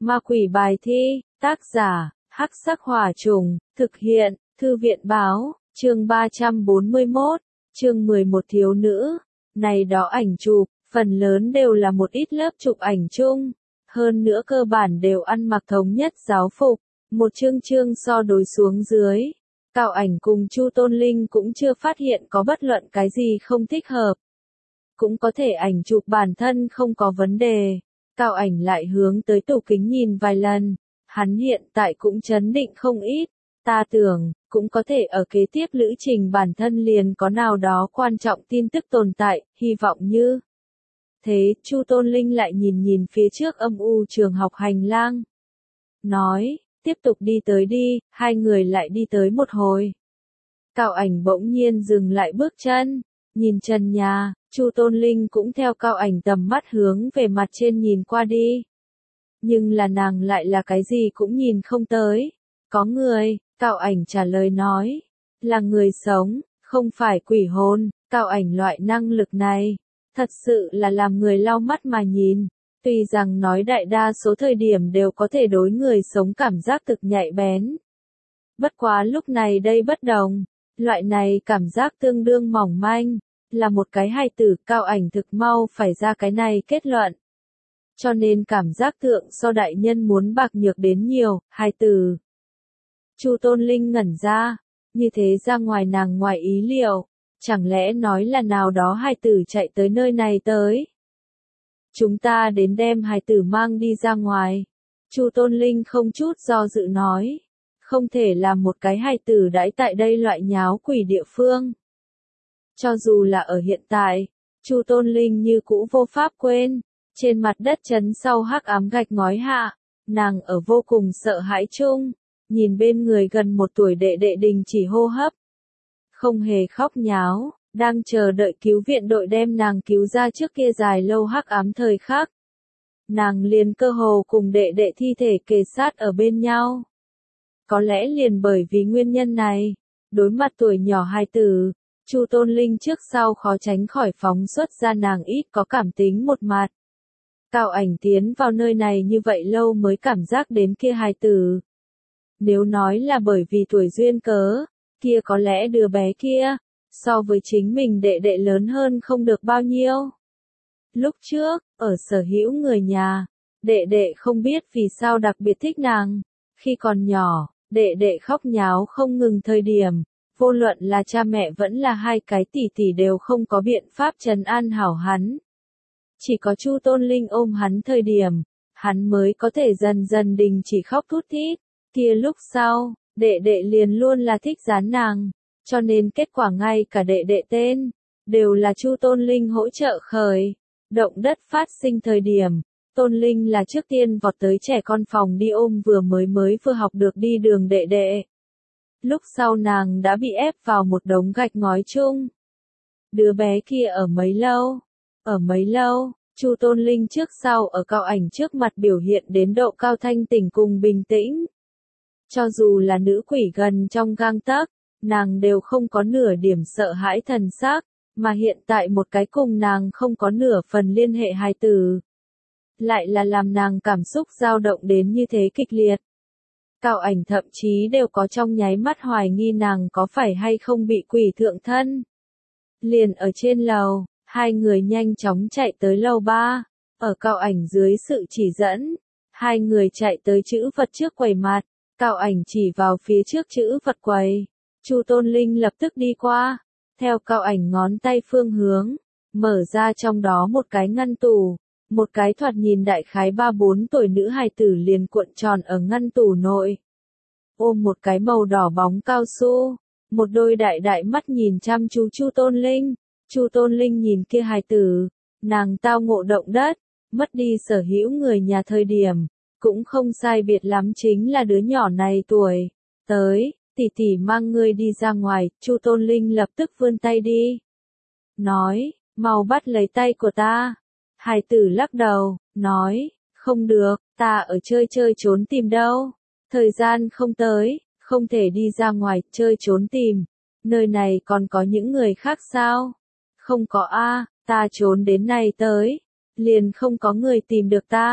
Ma quỷ bài thi, tác giả, Hắc Sắc Hỏa Trùng, thực hiện, Thư viện báo, chương 341, chương 11 thiếu nữ. Này đó ảnh chụp, phần lớn đều là một ít lớp chụp ảnh chung, hơn nữa cơ bản đều ăn mặc thống nhất giáo phục, một chương so đối xuống dưới. Cao Ảnh cùng Chu Tôn Linh cũng chưa phát hiện có bất luận cái gì không thích hợp. Cũng có thể ảnh chụp bản thân không có vấn đề. Cao Ảnh lại hướng tới tủ kính nhìn vài lần, hắn hiện tại cũng chấn định không ít, ta tưởng, cũng có thể ở kế tiếp lữ trình bản thân liền có nào đó quan trọng tin tức tồn tại, hy vọng như. Thế, Chu Tôn Linh lại nhìn phía trước âm u trường học hành lang. Nói, tiếp tục đi tới đi, hai người lại đi tới một hồi. Cao Ảnh bỗng nhiên dừng lại bước chân, nhìn trần nhà, Chu Tôn Linh cũng theo Cao Ảnh tầm mắt hướng về mặt trên nhìn qua đi. Nhưng là nàng lại là cái gì cũng nhìn không tới. Có người, Cao Ảnh trả lời nói, là người sống, không phải quỷ hồn. Cao Ảnh loại năng lực này, thật sự là làm người lau mắt mà nhìn. Tuy rằng nói đại đa số thời điểm đều có thể đối người sống cảm giác thực nhạy bén. Bất quá lúc này đây bất đồng, loại này cảm giác tương đương mỏng manh, là một cái hài tử. Cao Ảnh thực mau phải ra cái này kết luận. Cho nên cảm giác thượng so đại nhân muốn bạc nhược đến nhiều, hài tử. Chu Tôn Linh ngẩn ra, như thế ra ngoài nàng ngoài ý liệu, chẳng lẽ nói là nào đó hài tử chạy tới nơi này tới. Chúng ta đến đem hài tử mang đi ra ngoài. Chu Tôn Linh không chút do dự nói, không thể làm một cái hài tử đãi tại đây loại nháo quỷ địa phương. Cho dù là ở hiện tại, Chu Tôn Linh như cũ vô pháp quên, trên mặt đất chấn sau hắc ám gạch ngói hạ, nàng ở vô cùng sợ hãi chung, nhìn bên người gần 1 tuổi đệ đệ đình chỉ hô hấp. Không hề khóc nháo, đang chờ đợi cứu viện đội đem nàng cứu ra trước kia dài lâu hắc ám thời khắc. Nàng liền cơ hồ cùng đệ đệ thi thể kề sát ở bên nhau. Có lẽ liền bởi vì nguyên nhân này, đối mặt tuổi nhỏ hài tử, Chu Tôn Linh trước sau khó tránh khỏi phóng xuất ra nàng ít có cảm tính một mặt. Cao Ảnh tiến vào nơi này như vậy lâu mới cảm giác đến kia hài tử. Nếu nói là bởi vì tuổi duyên cớ, kia có lẽ đứa bé kia, so với chính mình đệ đệ lớn hơn không được bao nhiêu. Lúc trước, ở sở hữu người nhà, đệ đệ không biết vì sao đặc biệt thích nàng. Khi còn nhỏ, đệ đệ khóc nháo không ngừng thời điểm, vô luận là cha mẹ vẫn là hai cái tỷ tỷ đều không có biện pháp trấn an hảo hắn. Chỉ có Chu Tôn Linh ôm hắn thời điểm, hắn mới có thể dần dần đình chỉ khóc thút thít. Kia lúc sau, đệ đệ liền luôn là thích dán nàng, cho nên kết quả ngay cả đệ đệ tên, đều là Chu Tôn Linh hỗ trợ khởi. Động đất phát sinh thời điểm, Tôn Linh là trước tiên vọt tới trẻ con phòng đi ôm vừa học được đi đường đệ đệ. Lúc sau nàng đã bị ép vào một đống gạch ngói chung. Đứa bé kia ở mấy lâu, Chu Tôn Linh trước sau ở Cao Ảnh trước mặt biểu hiện đến độ cao thanh tỉnh cùng bình tĩnh. Cho dù là nữ quỷ gần trong gang tấc, nàng đều không có nửa điểm sợ hãi thần sắc, mà hiện tại một cái cùng nàng không có nửa phần liên hệ hài tử, lại là làm nàng cảm xúc dao động đến như thế kịch liệt. Cao Ảnh thậm chí đều có trong nháy mắt hoài nghi nàng có phải hay không bị quỷ thượng thân. Liền ở trên lầu, hai người nhanh chóng chạy tới lầu 3, ở Cao Ảnh dưới sự chỉ dẫn, hai người chạy tới chữ vật trước quầy mặt. Cao Ảnh chỉ vào phía trước chữ vật quầy, Chu Tôn Linh lập tức đi qua, theo Cao Ảnh ngón tay phương hướng, mở ra trong đó một cái ngăn tủ, một cái thoạt nhìn đại khái 3-4 tuổi nữ hài tử liền cuộn tròn ở ngăn tủ nội. Ôm một cái màu đỏ bóng cao su, một đôi đại mắt nhìn chăm chú Chu Tôn Linh. Chu Tôn Linh nhìn kia hài tử, nàng tao ngộ động đất, mất đi sở hữu người nhà thời điểm. Cũng không sai biệt lắm chính là đứa nhỏ này tuổi. Tới, tỷ tỷ mang ngươi đi ra ngoài. Chu Tôn Linh lập tức vươn tay đi. Nói, mau bắt lấy tay của ta. Hài tử lắc đầu, nói, không được, ta ở chơi trốn tìm đâu. Thời gian không tới, không thể đi ra ngoài chơi trốn tìm. Nơi này còn có những người khác sao? Không có a, ta trốn đến này tới, liền không có người tìm được ta.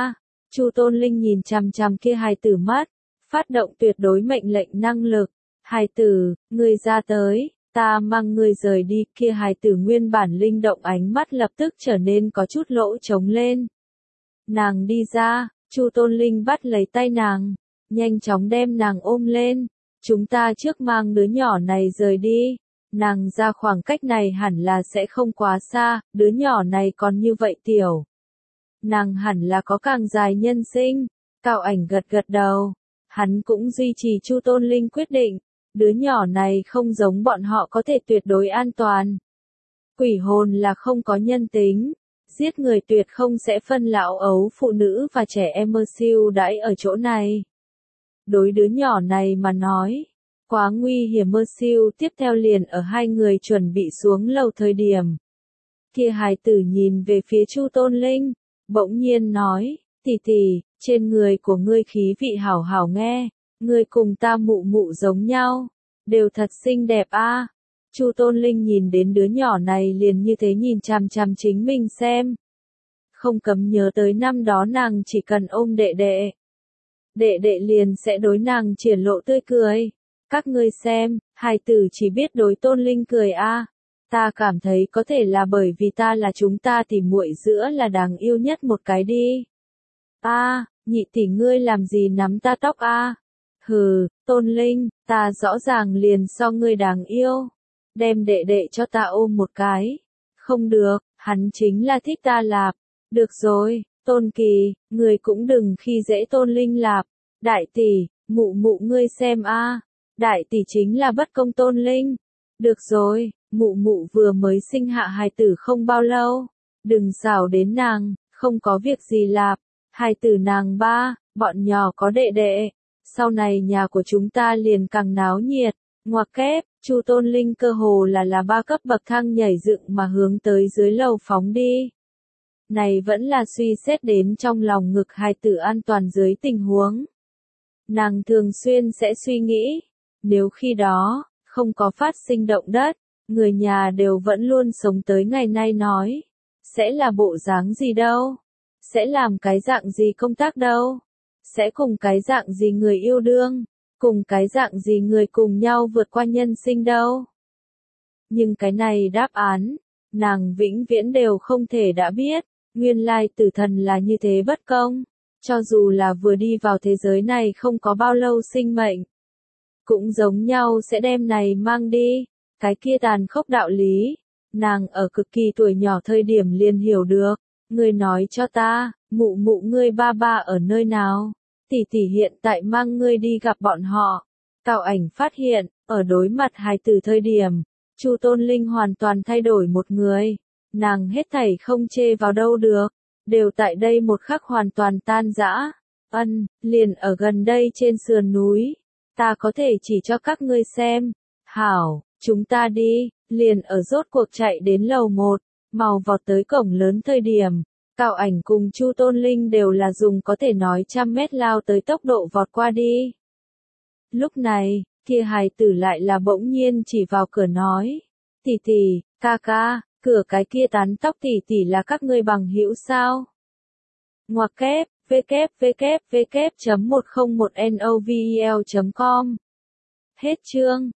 Chu Tôn Linh nhìn chằm chằm kia hài tử mắt, phát động tuyệt đối mệnh lệnh năng lực. Hài tử, ngươi ra tới, ta mang ngươi rời đi. Kia hài tử nguyên bản linh động ánh mắt lập tức trở nên có chút lỗ trống lên. Nàng đi ra, Chu Tôn Linh bắt lấy tay nàng, nhanh chóng đem nàng ôm lên. Chúng ta trước mang đứa nhỏ này rời đi. Nàng ra khoảng cách này hẳn là sẽ không quá xa, đứa nhỏ này còn như vậy tiểu. Nàng hẳn là có càng dài nhân sinh. Cao Ảnh gật gật đầu. Hắn cũng duy trì Chu Tôn Linh quyết định. Đứa nhỏ này không giống bọn họ có thể tuyệt đối an toàn. Quỷ hồn là không có nhân tính. Giết người tuyệt không sẽ phân lão ấu phụ nữ và trẻ em mơ siêu đãi ở chỗ này. Đối đứa nhỏ này mà nói, quá nguy hiểm. Mơ siêu tiếp theo liền ở hai người chuẩn bị xuống lầu thời điểm. Kia hài tử nhìn về phía Chu Tôn Linh, bỗng nhiên nói, tỷ tỷ, trên người của ngươi khí vị hảo hảo nghe, ngươi cùng ta mụ mụ giống nhau, đều thật xinh đẹp a. Chu Tôn Linh nhìn đến đứa nhỏ này liền như thế nhìn chằm chằm chính mình xem. Không cấm nhớ tới năm đó nàng chỉ cần ôm đệ đệ. Đệ đệ liền sẽ đối nàng triển lộ tươi cười. Các ngươi xem, hài tử chỉ biết đối Tôn Linh cười a. Ta cảm thấy có thể là bởi vì ta là chúng ta tỉ muội giữa là đáng yêu nhất một cái đi. Nhị tỷ ngươi làm gì nắm ta tóc a? Hừ, Tôn Linh, ta rõ ràng liền so ngươi đáng yêu. Đem đệ đệ cho ta ôm một cái. Không được, hắn chính là thích ta lạp. Được rồi, Tôn Kỳ, ngươi cũng đừng khi dễ Tôn Linh lạp. Đại tỷ, mụ mụ ngươi xem a. Đại tỷ chính là bất công Tôn Linh. Được rồi, mụ mụ vừa mới sinh hạ hài tử không bao lâu. Đừng xảo đến nàng, không có việc gì lạp. Hài tử nàng ba, bọn nhỏ có đệ đệ. Sau này nhà của chúng ta liền càng náo nhiệt. Ngoặc kép, Chu Tôn Linh cơ hồ là 3 cấp bậc thang nhảy dựng mà hướng tới dưới lầu phóng đi. Này vẫn là suy xét đến trong lòng ngực hài tử an toàn dưới tình huống. Nàng thường xuyên sẽ suy nghĩ, nếu khi đó, không có phát sinh động đất, người nhà đều vẫn luôn sống tới ngày nay nói, sẽ là bộ dáng gì đâu, sẽ làm cái dạng gì công tác đâu, sẽ cùng cái dạng gì người yêu đương, cùng cái dạng gì người cùng nhau vượt qua nhân sinh đâu. Nhưng cái này đáp án, nàng vĩnh viễn đều không thể đã biết, nguyên lai tử thần là như thế bất công, cho dù là vừa đi vào thế giới này không có bao lâu sinh mệnh, cũng giống nhau sẽ đem này mang đi, cái kia tàn khốc đạo lý, nàng ở cực kỳ tuổi nhỏ thời điểm liền hiểu được, ngươi nói cho ta, mụ mụ ngươi ba ba ở nơi nào, tỷ tỷ hiện tại mang ngươi đi gặp bọn họ. Cao Ảnh phát hiện, ở đối mặt hài tử thời điểm, Chu Tôn Linh hoàn toàn thay đổi một người, nàng hết thảy không chê vào đâu được, đều tại đây một khắc hoàn toàn tan rã. Liền ở gần đây trên sườn núi, ta có thể chỉ cho các ngươi xem. Hảo, chúng ta đi, liền ở rốt cuộc chạy đến lầu 1, màu vọt tới cổng lớn thời điểm, Cao Ảnh cùng Chu Tôn Linh đều là dùng có thể nói 100 mét lao tới tốc độ vọt qua đi. Lúc này, kia hài tử lại là bỗng nhiên chỉ vào cửa nói, tỷ tỷ, ca ca, cửa cái kia tán tóc tỷ tỷ là các ngươi bằng hữu sao? Ngoặc kép, www.101novel.com. Hết chương.